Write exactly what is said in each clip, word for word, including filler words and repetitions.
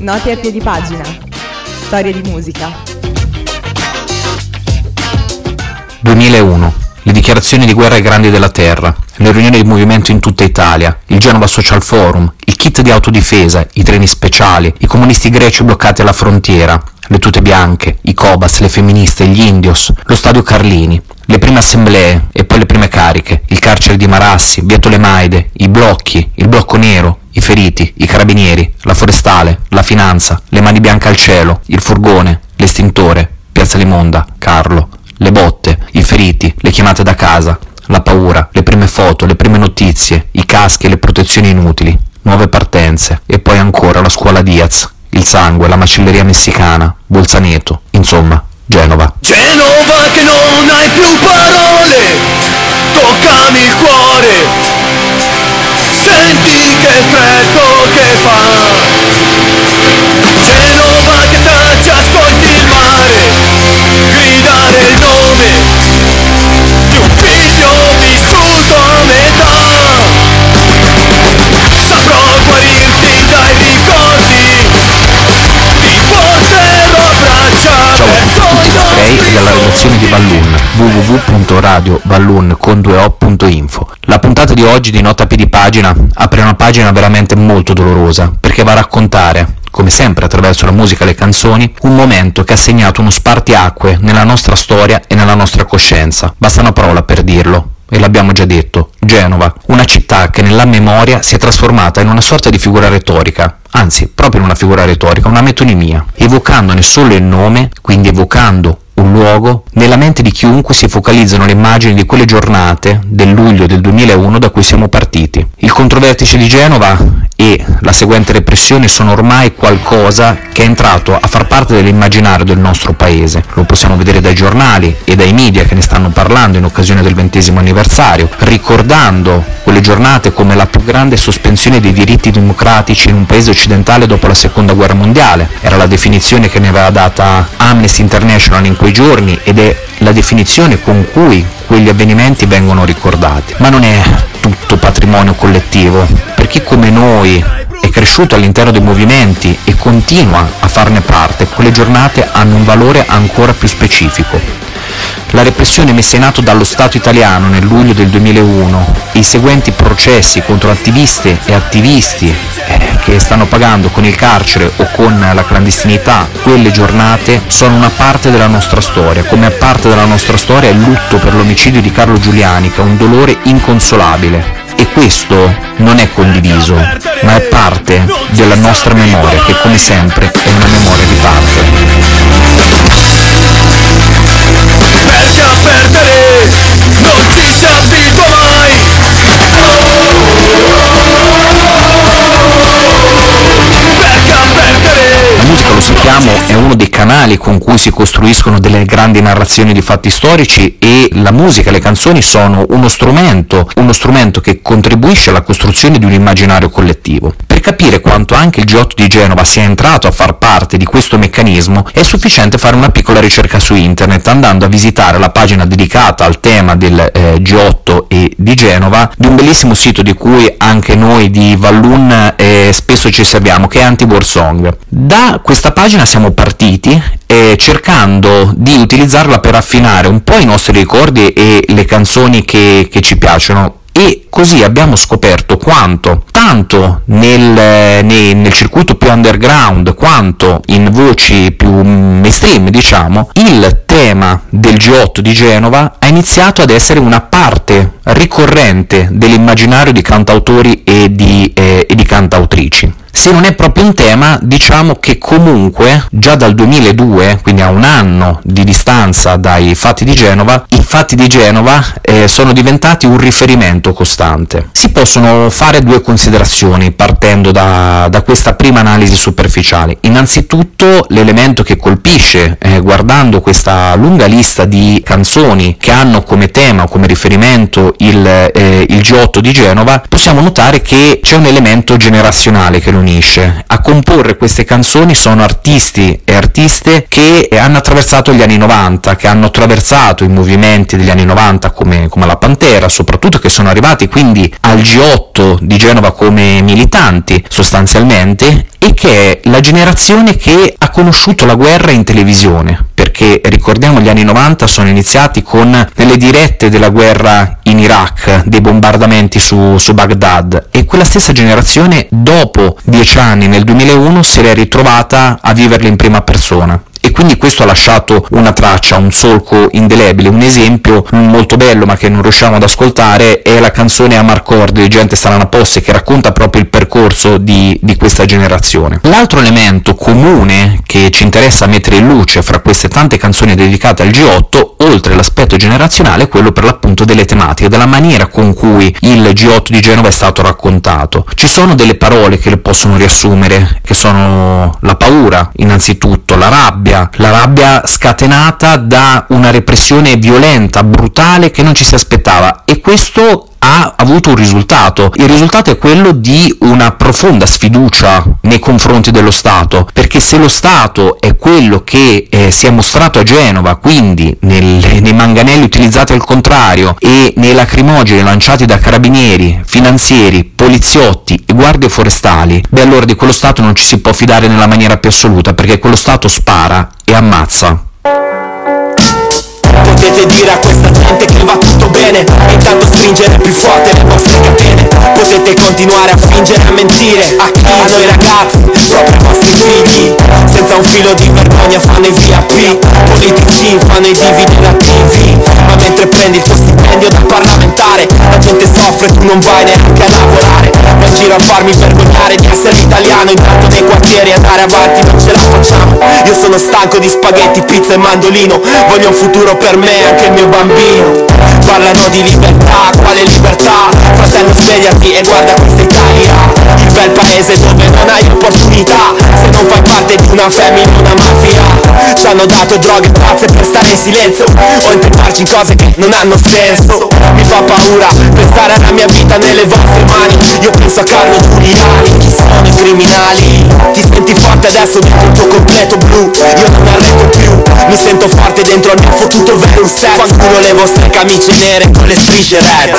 Note a piedi pagina. Storie di musica. duemilauno. Le dichiarazioni di guerra ai grandi della terra, le riunioni di movimento in tutta Italia, il Genova Social Forum, il kit di autodifesa, i treni speciali, i comunisti greci bloccati alla frontiera, le tute bianche, i Cobas, le femministe, gli Indios, lo stadio Carlini, le prime assemblee e poi le prime cariche, il carcere di Marassi, via Tolemaide, i blocchi, il blocco nero, i feriti, i carabinieri, la forestale, la finanza, le mani bianche al cielo, il furgone, l'estintore, piazza Limonda, Carlo, le botte, i feriti, le chiamate da casa, la paura, le prime foto, le prime notizie, i caschi e le protezioni inutili, nuove partenze e poi ancora la scuola Diaz, il sangue, la macelleria messicana, Bolzaneto, insomma, Genova. Genova che non hai più parole, toccami il cuore, senti che freddo che fa. Genova che taci, ascolti il mare, gridare il nome di un figlio vissuto a metà. Saprò guarirti dai ricordi, ti porterò a braccia. Ciao a tutti da Frey e dalla redazione di Balloon, w w w punto radio balloon con due o punto info. La puntata di oggi di Nota a piedi pagina apre una pagina veramente molto dolorosa, perché va a raccontare, come sempre attraverso la musica e le canzoni, un momento che ha segnato uno spartiacque nella nostra storia e nella nostra coscienza. Basta una parola per dirlo, e l'abbiamo già detto: Genova, una città che nella memoria si è trasformata in una sorta di figura retorica, anzi, proprio in una figura retorica, una metonimia, evocandone solo il nome, quindi evocando un luogo, nella mente di chiunque si focalizzano le immagini di quelle giornate del luglio del duemilauno da cui siamo partiti. Il controvertice di Genova e la seguente repressione sono ormai qualcosa che è entrato a far parte dell'immaginario del nostro paese. Lo possiamo vedere dai giornali e dai media che ne stanno parlando in occasione del ventesimo anniversario, ricordando quelle giornate come la più grande sospensione dei diritti democratici in un paese occidentale dopo la seconda guerra mondiale. Era la definizione che ne aveva data Amnesty International in quei giorni ed è la definizione con cui quegli avvenimenti vengono ricordati. Ma non è tutto patrimonio collettivo, per chi come noi è cresciuto all'interno dei movimenti e continua a farne parte, quelle giornate hanno un valore ancora più specifico. La repressione messa in atto dallo Stato italiano nel luglio del duemilauno e i seguenti processi contro attiviste e attivisti eh, che stanno pagando con il carcere o con la clandestinità quelle giornate sono una parte della nostra storia, come parte della nostra storia il lutto per l'omicidio di Carlo Giuliani, che è un dolore inconsolabile. E questo non è condiviso, ma è parte della nostra memoria, che come sempre è una memoria di parte. Perché a perdere non ci si abitua mai. Perché a perdere. La musica, lo sappiamo, è uno dei canali con cui si costruiscono delle grandi narrazioni di fatti storici, e la musica e le canzoni sono uno strumento, uno strumento che contribuisce alla costruzione di un immaginario collettivo. Per capire quanto anche il G otto di Genova sia entrato a far parte di questo meccanismo è sufficiente fare una piccola ricerca su internet, andando a visitare la pagina dedicata al tema del eh, G otto e di Genova, di un bellissimo sito di cui anche noi di Balloon eh, spesso ci serviamo, che è Anti-War Song. Da questa pagina siamo partiti eh, cercando di utilizzarla per affinare un po' i nostri ricordi e le canzoni che, che ci piacciono, e così abbiamo scoperto quanto, tanto nel, nel, nel circuito più underground quanto in voci più mainstream, diciamo, il tema del G otto di Genova ha iniziato ad essere una parte ricorrente dell'immaginario di cantautori e di, eh, e di cantautrici. Se non è proprio un tema, diciamo che comunque già dal duemiladue, quindi a un anno di distanza dai fatti di Genova, i fatti di Genova eh, sono diventati un riferimento costante. Si possono fare due considerazioni partendo da, da questa prima analisi superficiale. Innanzitutto l'elemento che colpisce eh, guardando questa lunga lista di canzoni che hanno come tema o come riferimento il, eh, il G otto di Genova, possiamo notare che c'è un elemento generazionale che lo unisce. A comporre queste canzoni sono artisti e artiste che hanno attraversato gli anni novanta, che hanno attraversato i movimenti degli anni novanta come, come la Pantera, soprattutto che sono arrivati quindi al G otto di Genova come militanti sostanzialmente, e che è la generazione che ha conosciuto la guerra in televisione, perché ricordiamo gli anni novanta sono iniziati con delle dirette della guerra in Iraq, dei bombardamenti su, su Baghdad, e quella stessa generazione dopo dieci anni, nel duemilauno, si è ritrovata a viverle in prima persona. E quindi questo ha lasciato una traccia, un solco indelebile. Un esempio molto bello ma che non riusciamo ad ascoltare è la canzone Amarcord di Gente Strana Posse, che racconta proprio il percorso di, di questa generazione. L'altro elemento comune che ci interessa mettere in luce fra queste tante canzoni dedicate al G otto, oltre l'aspetto generazionale, è quello per l'appunto delle tematiche, della maniera con cui il G otto di Genova è stato raccontato. Ci sono delle parole che le possono riassumere, che sono la paura innanzitutto, la rabbia, la rabbia scatenata da una repressione violenta, brutale, che non ci si aspettava, e questo ha avuto un risultato. Il risultato è quello di una profonda sfiducia nei confronti dello Stato, perché se lo Stato è quello che eh, si è mostrato a Genova, quindi nel, nei manganelli utilizzati al contrario e nei lacrimogeni lanciati da carabinieri, finanzieri, poliziotti e guardie forestali, beh allora di quello Stato non ci si può fidare nella maniera più assoluta, perché quello Stato spara e ammazza. Potete dire a questa gente che va tutto bene, intanto stringere più forte le vostre catene. Potete continuare a fingere, a mentire a chi? A noi ragazzi, proprio ai vostri figli. Senza un filo di vergogna fanno i V I P, politici fanno i divi della T V. Ma mentre prendi il tuo stipendio da parlamentare, la gente soffre, tu non vai neanche a lavorare. Vai in giro a farmi vergognare di essere italiano, intanto nei quartieri andare avanti non ce la facciamo. Io sono stanco di spaghetti, pizza e mandolino, voglio un futuro per me e anche il mio bambino. Parlano di libertà, quale libertà? Fratello svegliati e guarda questa Italia, il bel paese dove non hai opportunità se non fai parte di una famiglia, una mafia. Ci hanno dato droghe pazze per stare in silenzio o impegnarci in cose che non hanno senso. Mi fa paura pensare alla mia vita nelle vostre mani. Io penso a Carlo Giuliani, chi sono i criminali? Ti senti forte adesso dentro il tuo completo blu, io non arredo più, mi sento forte dentro il mio fottuto Verus set. Fanculo le vostre camicie nere con le strisce red.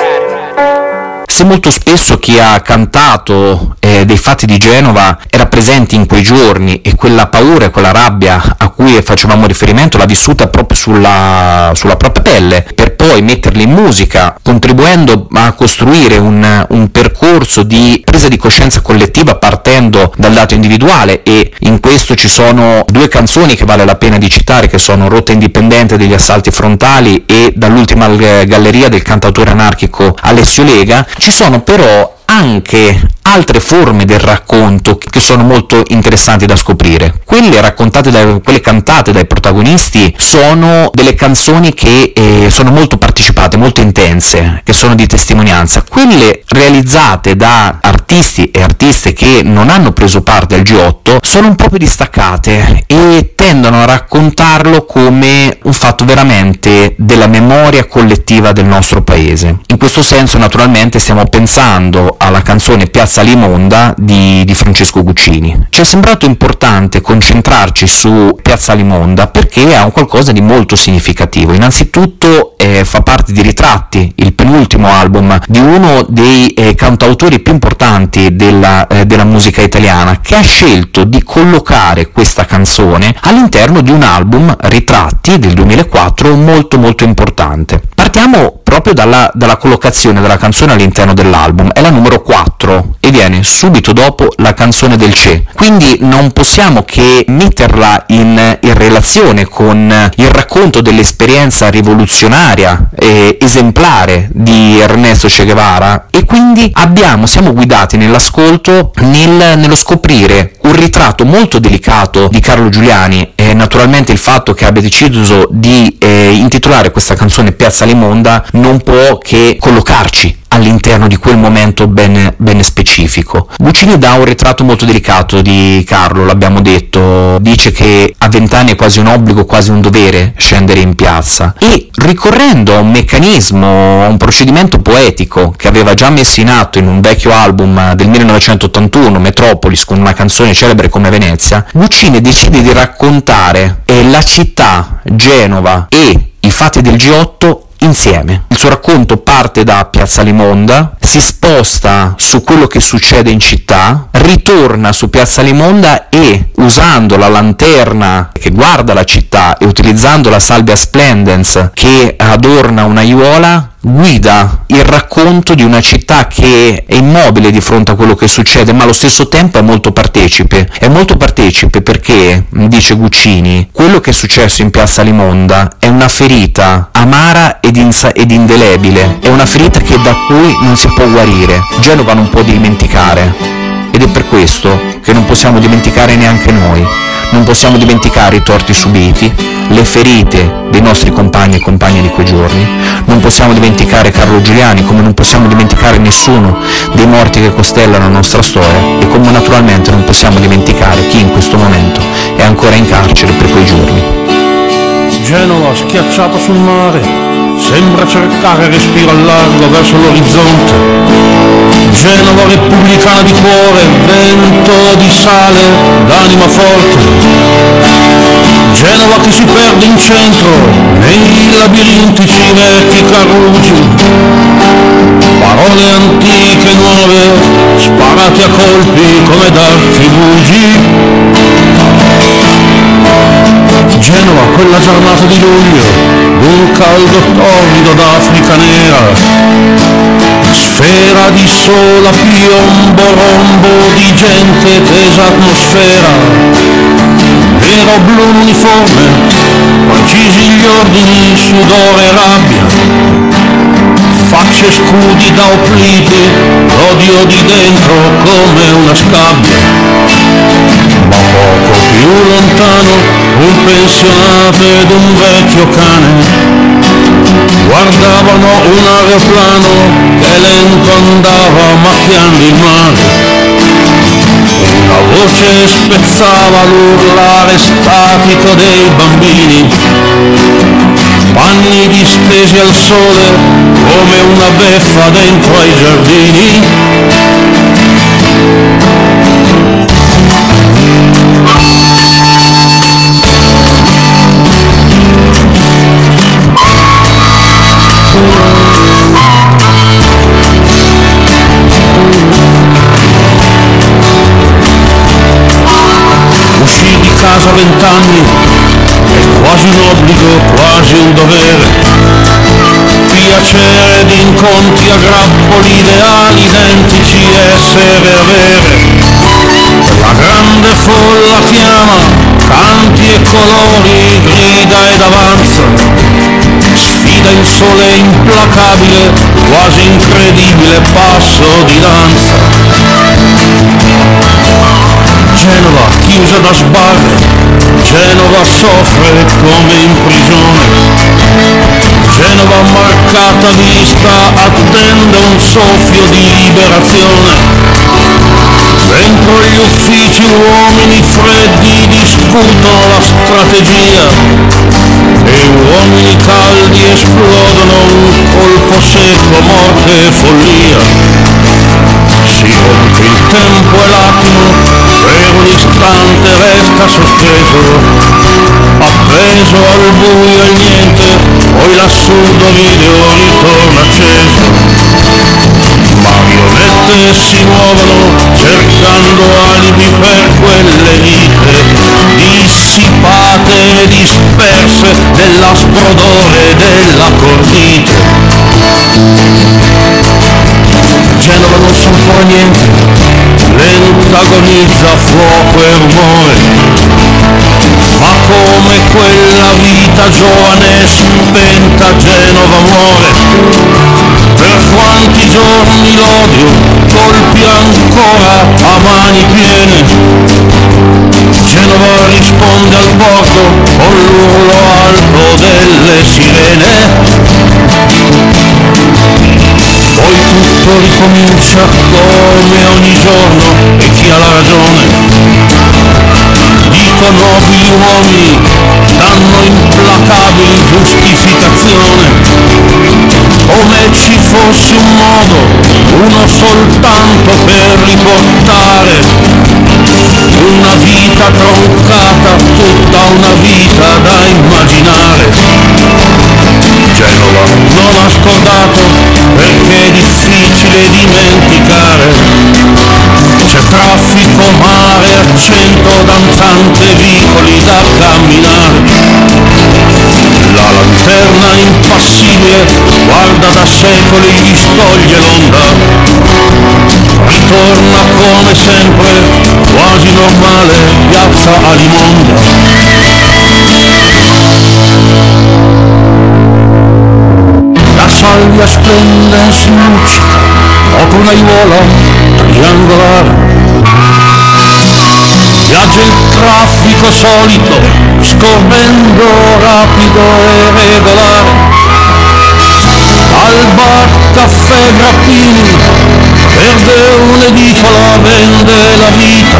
Se molto spesso chi ha cantato eh, dei fatti di Genova era presente in quei giorni e quella paura e quella rabbia a cui facevamo riferimento l'ha vissuta proprio sulla, sulla propria pelle, per poi metterli in musica, contribuendo a costruire un, un percorso di presa di coscienza collettiva partendo dal dato individuale. E in questo ci sono due canzoni che vale la pena di citare, che sono Rotta Indipendente degli Assalti Frontali e Dall'ultima galleria del cantautore anarchico Alessio Lega. Ci sono però anche altre forme del racconto che sono molto interessanti da scoprire. Quelle raccontate da, quelle cantate dai protagonisti sono delle canzoni che eh, sono molto partecipate, molto intense, che sono di testimonianza. Quelle realizzate da artisti e artiste che non hanno preso parte al G otto sono un po' più distaccate e tendono a raccontarlo come un fatto veramente della memoria collettiva del nostro paese. In questo senso naturalmente stiamo pensando alla canzone Piazza Limonda di, di Francesco Guccini. Ci è sembrato importante concentrarci su Piazza Limonda perché ha un qualcosa di molto significativo. Innanzitutto eh, fa parte di Ritratti, il penultimo album di uno dei eh, cantautori più importanti della, eh, della musica italiana, che ha scelto di collocare questa canzone all'interno di un album, Ritratti, del duemilaquattro, molto molto importante. Partiamo proprio dalla, dalla collocazione della canzone all'interno dell'album. È la numero quattro e viene subito dopo la canzone del C'è, quindi non possiamo che metterla in, in relazione con il racconto dell'esperienza rivoluzionaria e esemplare di Ernesto Che Guevara, e quindi abbiamo, siamo guidati nell'ascolto nel, nello scoprire un ritratto molto delicato di Carlo Giuliani. E naturalmente il fatto che abbia deciso di eh, intitolare questa canzone Piazza Limonda non può che collocarci all'interno di quel momento ben, ben specifico. Guccini dà un ritratto molto delicato di Carlo, l'abbiamo detto, dice che a vent'anni è quasi un obbligo, quasi un dovere scendere in piazza, e ricorrendo a un meccanismo, a un procedimento poetico che aveva già messo in atto in un vecchio album del millenovecentottantuno, Metropolis, con una canzone celebre come Venezia, Guccini decide di raccontare eh, la città, Genova e i fatti del G otto insieme. Il suo racconto parte da Piazza Limonda, si sposta su quello che succede in città, ritorna su Piazza Limonda e, usando la lanterna che guarda la città e utilizzando la salvia splendens che adorna una aiuola, guida il racconto di una città che è immobile di fronte a quello che succede, ma allo stesso tempo è molto partecipe. È molto partecipe perché, dice Guccini, quello che è successo in Piazza Limonda è una ferita amara ed, insa- ed indelebile, è una ferita che da cui non si può guarire. Genova non può dimenticare, ed è per questo che non possiamo dimenticare neanche noi. Non possiamo dimenticare i torti subiti, le ferite dei nostri compagni e compagne di quei giorni, non possiamo dimenticare Carlo Giuliani, come non possiamo dimenticare nessuno dei morti che costellano la nostra storia, e come naturalmente non possiamo dimenticare chi in questo momento è ancora in carcere per quei giorni. Genova schiacciata sul mare, sembra cercare respiro al largo verso l'orizzonte. Genova repubblicana di cuore, vento di sale, d'anima forte. Genova che si perde in centro, nei labirintici vecchi carrugi. Parole antiche e nuove, sparate a colpi come d'archi bugi. Genova, quella giornata di luglio, d'un caldo torrido d'Africa nera, sfera di sola piombo, rombo di gente, tesa atmosfera, nero blu uniforme, precisi gli ordini, sudore e rabbia, facce scudi da opliti, l'odio di dentro come una scabbia. Ma poco più lontano un pensionato ed un vecchio cane guardavano un aeroplano che lento andava macchiando il mare. Una voce spezzava l'urlare statico dei bambini, panni distesi al sole come una beffa dentro ai giardini. Uscì di casa a vent'anni è quasi un obbligo, quasi un dovere. Piacere di incontri a grappoli, ideali identici, essere e avere. La grande folla chiama, canti e colori, grida ed avanza. Sfida il sole implacabile, quasi incredibile passo di danza. Genova chiusa da sbarre, Genova soffre come in prigione. Genova marcata vista attende un soffio di liberazione. Dentro gli uffici uomini freddi discutono la strategia e uomini caldi esplodono un colpo secco, morte e follia. Si rompe il tempo e l'attimo, per un istante resta sospeso, appeso al buio e niente, poi l'assurdo video ritorna acceso. Marionette si muovono cercando alibi per quelle vite dissipate e disperse nell'aspro odore della cornite. Genova non sa ancora niente, l'antagonizza fuoco e rumore, ma come quella vita giovane spenta Genova muore. Per quanti giorni l'odio colpì ancora a mani piene, Genova risponde al porto con l'urlo alto delle sirene. Poi tutto ricomincia come ogni giorno e chi ha la ragione? Dico nobili uomini, danno implacabili giustificazione, come ci fosse un modo, uno soltanto per riportare una vita troncata, tutta una vita da immaginare. Genova non ha scordato perché è difficile dimenticare. C'è traffico, mare, accento, danzante, vicoli da camminare. La lanterna impassibile guarda da secoli gli scogli e l'onda. Ritorna come sempre, quasi normale, piazza Alimonda. La salvia splende e si luccica, dopo un'aiuola triangolare. Viaggia il traffico solito, scorrendo rapido e regolare. Al bar caffè Grappini, verde un'edicola, vende la vita.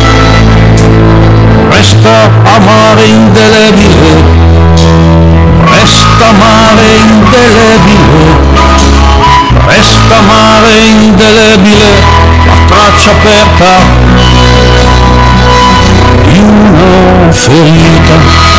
Resta amare indelebile, resta mare indelebile, resta mare indelebile, la traccia aperta di una ferita.